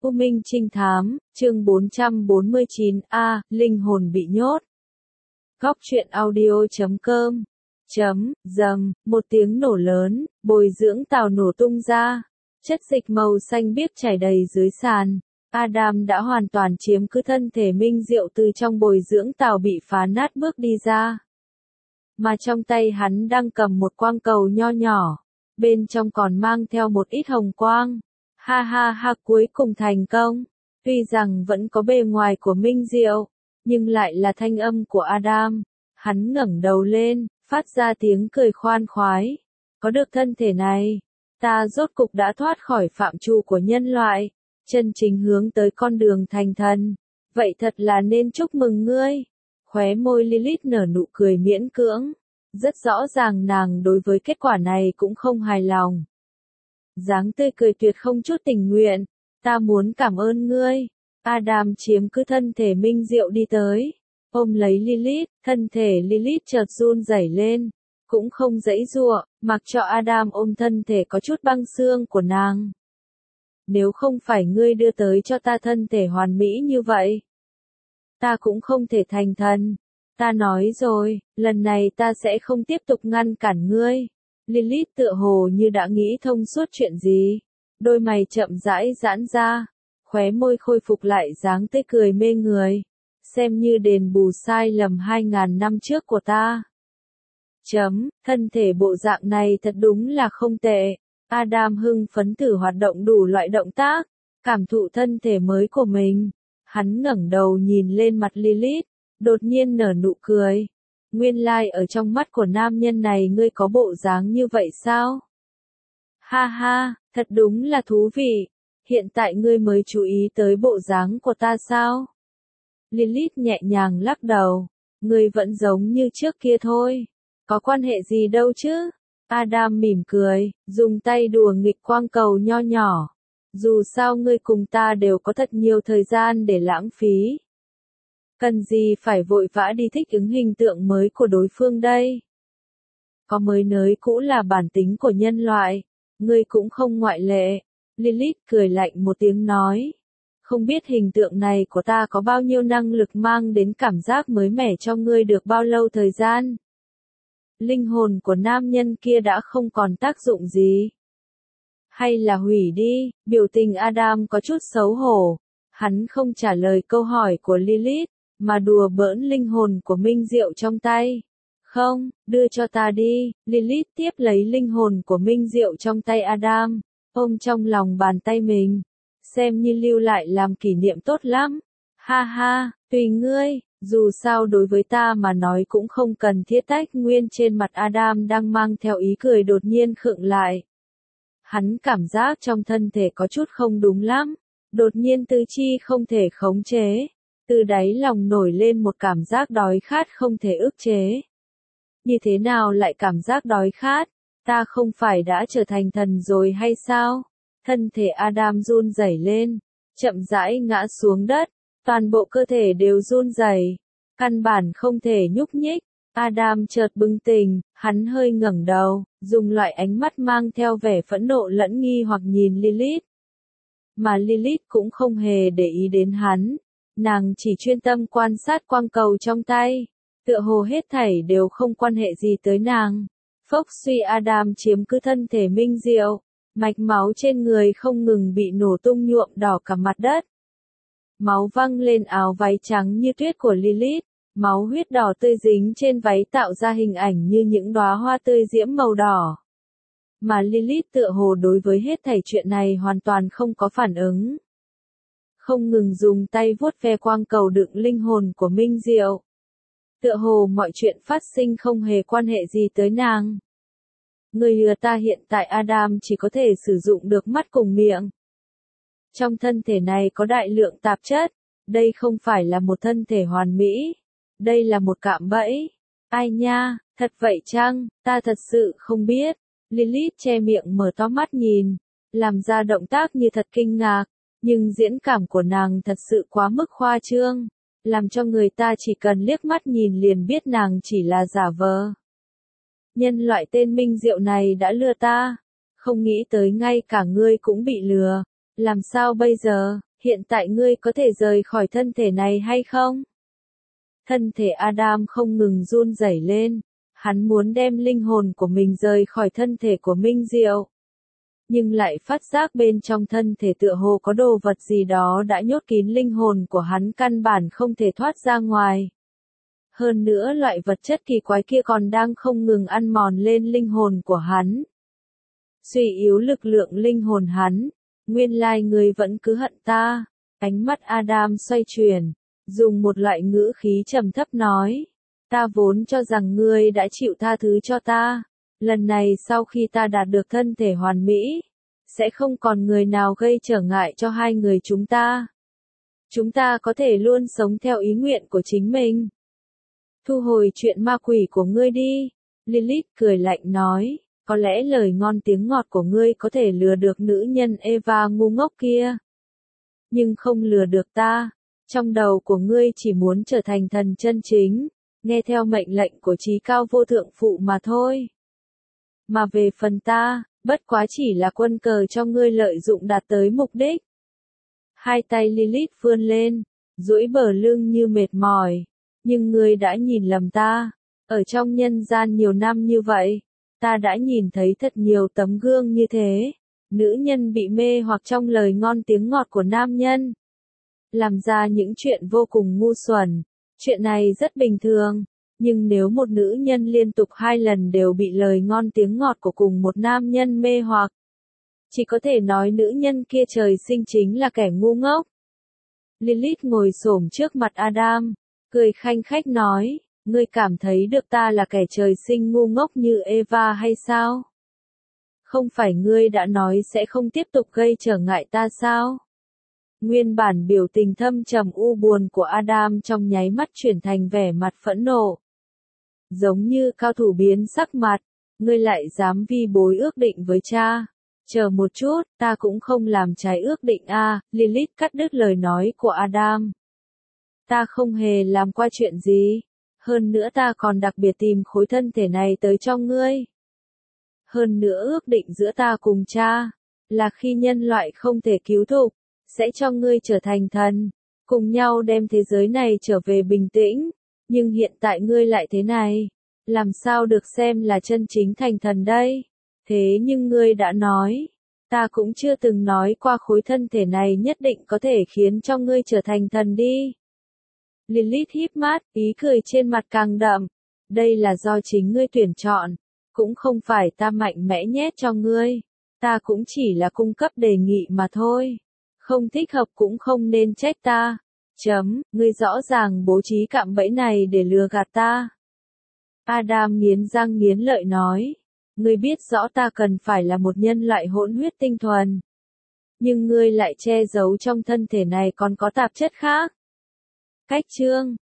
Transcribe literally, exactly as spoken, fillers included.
U Minh Trinh Thám, chương bốn trăm bốn mươi chín A, linh hồn bị nhốt. Góc truyện audio.com chấm, dầm, một tiếng nổ lớn, bồi dưỡng tàu nổ tung ra. Chất dịch màu xanh biếc chảy đầy dưới sàn. Adam đã hoàn toàn chiếm cứ thân thể Minh Diệu từ trong bồi dưỡng tàu bị phá nát bước đi ra. Mà trong tay hắn đang cầm một quang cầu nho nhỏ. Bên trong còn mang theo một ít hồng quang. Ha ha ha, cuối cùng thành công. Tuy rằng vẫn có bề ngoài của Minh Diệu, nhưng lại là thanh âm của Adam. Hắn ngẩng đầu lên, phát ra tiếng cười khoan khoái. Có được thân thể này, ta rốt cục đã thoát khỏi phạm trù của nhân loại, chân chính hướng tới con đường thành thần. Vậy thật là nên chúc mừng ngươi. Khóe môi Lilith nở nụ cười miễn cưỡng. Rất rõ ràng nàng đối với kết quả này cũng không hài lòng. Dáng tươi cười tuyệt không chút tình nguyện. Ta muốn cảm ơn ngươi. Adam chiếm cứ thân thể Minh Diệu đi tới. Ôm lấy Lilith, thân thể Lilith chợt run rẩy lên. Cũng không giãy giụa, mặc cho Adam ôm thân thể có chút băng xương của nàng. Nếu không phải ngươi đưa tới cho ta thân thể hoàn mỹ như vậy, ta cũng không thể thành thần. Ta nói rồi, lần này ta sẽ không tiếp tục ngăn cản ngươi. Lilith tựa hồ như đã nghĩ thông suốt chuyện gì. Đôi mày chậm rãi giãn ra. Khóe môi khôi phục lại dáng tươi cười mê người. Xem như đền bù sai lầm hai ngàn năm trước của ta. Chấm, thân thể bộ dạng này thật đúng là không tệ. Adam hưng phấn thử hoạt động đủ loại động tác. Cảm thụ thân thể mới của mình. Hắn ngẩng đầu nhìn lên mặt Lilith. Đột nhiên nở nụ cười. Nguyên lai like ở trong mắt của nam nhân này ngươi có bộ dáng như vậy sao? Ha ha, thật đúng là thú vị. Hiện tại ngươi mới chú ý tới bộ dáng của ta sao? Lilith nhẹ nhàng lắc đầu. Ngươi vẫn giống như trước kia thôi. Có quan hệ gì đâu chứ? Adam mỉm cười, dùng tay đùa nghịch quang cầu nho nhỏ. Dù sao ngươi cùng ta đều có thật nhiều thời gian để lãng phí. Cần gì phải vội vã đi thích ứng hình tượng mới của đối phương đây? Có mới nới cũ là bản tính của nhân loại, ngươi cũng không ngoại lệ. Lilith cười lạnh một tiếng nói. Không biết hình tượng này của ta có bao nhiêu năng lực mang đến cảm giác mới mẻ cho ngươi được bao lâu thời gian? Linh hồn của nam nhân kia đã không còn tác dụng gì. Hay là hủy đi, biểu tình Adam có chút xấu hổ. Hắn không trả lời câu hỏi của Lilith, mà đùa bỡn linh hồn của Minh Diệu trong tay. Không, đưa cho ta đi. Lilith tiếp lấy linh hồn của Minh Diệu trong tay Adam, ôm trong lòng bàn tay mình. Xem như lưu lại làm kỷ niệm tốt lắm. Ha ha, tùy ngươi, dù sao đối với ta mà nói cũng không cần thiết tách nguyên. Trên mặt Adam đang mang theo ý cười đột nhiên khựng lại. Hắn cảm giác trong thân thể có chút không đúng lắm. Đột nhiên tứ chi không thể khống chế. Từ đáy lòng nổi lên một cảm giác đói khát không thể ức chế. Như thế nào lại cảm giác đói khát? Ta không phải đã trở thành thần rồi hay sao? Thân thể Adam run rẩy lên, chậm rãi ngã xuống đất, toàn bộ cơ thể đều run rẩy, căn bản không thể nhúc nhích. Adam chợt bừng tỉnh, hắn hơi ngẩng đầu, dùng loại ánh mắt mang theo vẻ phẫn nộ lẫn nghi hoặc nhìn Lilith. Mà Lilith cũng không hề để ý đến hắn. Nàng chỉ chuyên tâm quan sát quang cầu trong tay, tựa hồ hết thảy đều không quan hệ gì tới nàng. Phốc suy, Adam chiếm cứ thân thể Minh Diệu, mạch máu trên người không ngừng bị nổ tung nhuộm đỏ cả mặt đất. Máu văng lên áo váy trắng như tuyết của Lilith, máu huyết đỏ tươi dính trên váy tạo ra hình ảnh như những đóa hoa tươi diễm màu đỏ. Mà Lilith tựa hồ đối với hết thảy chuyện này hoàn toàn không có phản ứng. Không ngừng dùng tay vuốt ve quang cầu đựng linh hồn của Minh Diệu. Tựa hồ mọi chuyện phát sinh không hề quan hệ gì tới nàng. Người lừa ta. Hiện tại Adam chỉ có thể sử dụng được mắt cùng miệng. Trong thân thể này có đại lượng tạp chất. Đây không phải là một thân thể hoàn mỹ. Đây là một cạm bẫy. Ai nha, thật vậy chăng? Ta thật sự không biết. Lilith che miệng mở to mắt nhìn. Làm ra động tác như thật kinh ngạc. Nhưng diễn cảm của nàng thật sự quá mức khoa trương, làm cho người ta chỉ cần liếc mắt nhìn liền biết nàng chỉ là giả vờ. Nhân loại tên Minh Diệu này đã lừa ta, không nghĩ tới ngay cả ngươi cũng bị lừa, làm sao bây giờ? Hiện tại ngươi có thể rời khỏi thân thể này hay không? Thân thể Adam không ngừng run rẩy lên. Hắn muốn đem linh hồn của mình rời khỏi thân thể của Minh Diệu. Nhưng lại phát giác bên trong thân thể tựa hồ có đồ vật gì đó đã nhốt kín linh hồn của hắn, căn bản không thể thoát ra ngoài. Hơn nữa loại vật chất kỳ quái kia còn đang không ngừng ăn mòn lên linh hồn của hắn. Suy yếu lực lượng linh hồn hắn. Nguyên lai ngươi vẫn cứ hận ta. Ánh mắt Adam xoay chuyển, dùng một loại ngữ khí trầm thấp nói. Ta vốn cho rằng ngươi đã chịu tha thứ cho ta. Lần này sau khi ta đạt được thân thể hoàn mỹ, sẽ không còn người nào gây trở ngại cho hai người chúng ta. Chúng ta có thể luôn sống theo ý nguyện của chính mình. Thu hồi chuyện ma quỷ của ngươi đi. Lilith cười lạnh nói, có lẽ lời ngon tiếng ngọt của ngươi có thể lừa được nữ nhân Eva ngu ngốc kia. Nhưng không lừa được ta. Trong đầu của ngươi chỉ muốn trở thành thần chân chính, nghe theo mệnh lệnh của chí cao vô thượng phụ mà thôi. Mà về phần ta, bất quá chỉ là quân cờ cho ngươi lợi dụng đạt tới mục đích. Hai tay Lilith vươn lên, duỗi bờ lưng như mệt mỏi. Nhưng ngươi đã nhìn lầm ta. Ở trong nhân gian nhiều năm như vậy, ta đã nhìn thấy thật nhiều tấm gương như thế. Nữ nhân bị mê hoặc trong lời ngon tiếng ngọt của nam nhân. Làm ra những chuyện vô cùng ngu xuẩn. Chuyện này rất bình thường. Nhưng nếu một nữ nhân liên tục hai lần đều bị lời ngon tiếng ngọt của cùng một nam nhân mê hoặc, chỉ có thể nói nữ nhân kia trời sinh chính là kẻ ngu ngốc. Lilith ngồi xổm trước mặt Adam, cười khanh khách nói, ngươi cảm thấy được ta là kẻ trời sinh ngu ngốc như Eva hay sao? Không phải ngươi đã nói sẽ không tiếp tục gây trở ngại ta sao? Nguyên bản biểu tình thâm trầm u buồn của Adam trong nháy mắt chuyển thành vẻ mặt phẫn nộ. Giống như cao thủ biến sắc mặt, ngươi lại dám vi bối ước định với cha. Chờ một chút, ta cũng không làm trái ước định a. À, Lilith cắt đứt lời nói của Adam. Ta không hề làm qua chuyện gì. Hơn nữa ta còn đặc biệt tìm khối thân thể này tới cho ngươi. Hơn nữa ước định giữa ta cùng cha, là khi nhân loại không thể cứu thục, sẽ cho ngươi trở thành thần, cùng nhau đem thế giới này trở về bình tĩnh. Nhưng hiện tại ngươi lại thế này, làm sao được xem là chân chính thành thần đây? Thế nhưng ngươi đã nói, ta cũng chưa từng nói qua khối thân thể này nhất định có thể khiến cho ngươi trở thành thần đi. Lilith híp mắt, ý cười trên mặt càng đậm. Đây là do chính ngươi tuyển chọn, cũng không phải ta mạnh mẽ nhét cho ngươi. Ta cũng chỉ là cung cấp đề nghị mà thôi. Không thích hợp cũng không nên trách ta. Chấm, ngươi rõ ràng bố trí cạm bẫy này để lừa gạt ta. Adam nghiến răng nghiến lợi nói. Ngươi biết rõ ta cần phải là một nhân loại hỗn huyết tinh thuần. Nhưng ngươi lại che giấu trong thân thể này còn có tạp chất khác. Cách chương